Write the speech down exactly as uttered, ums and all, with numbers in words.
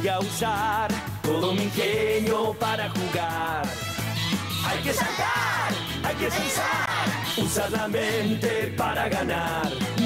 Voy a usar todo mi ingenio para jugar. Hay que saltar, hay que pensar, usar la mente para ganar.